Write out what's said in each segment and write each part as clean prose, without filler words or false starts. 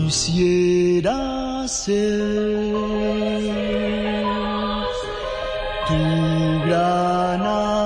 Quisiera ser tu gran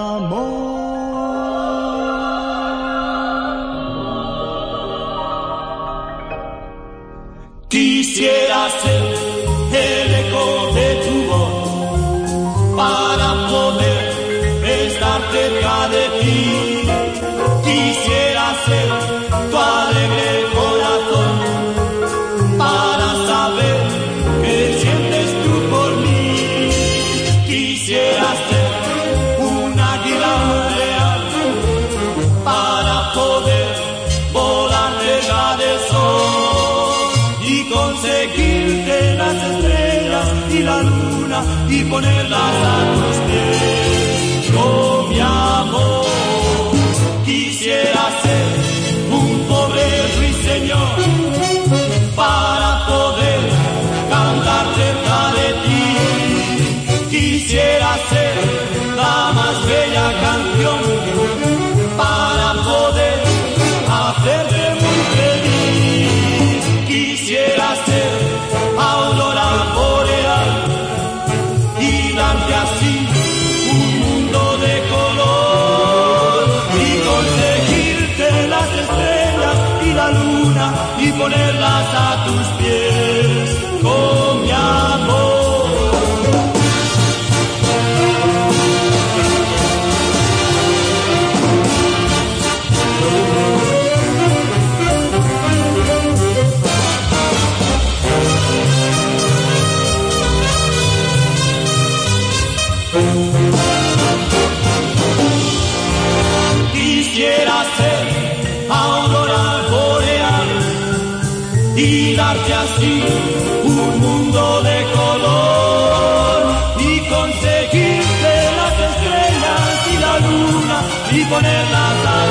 amor. Quisiera ser el eco de tu voz para poder estar cerca de ti. Quisiera ser tu alegre corazón para saber qué sientes tú por mí. Quisiera ser un águila real para poder volar cerca del sol y conseguirte las estrellas y la luna y ponerlas a tus pies. Oh, mi amor, quisiera ser un pobre ruiseñor para poder cantar cerca de ti. Quisiera ser la más bella canción para poder hacerte muy feliz. Quisiera ser aurora boreal y darte así un mundo de color y conseguirte las estrellas y la luna y ponerlas a tus pies con mi amor. Quisiera ser aurora boreal y darte así un mundo de color y conseguirte las estrellas y la luna y ponerlas a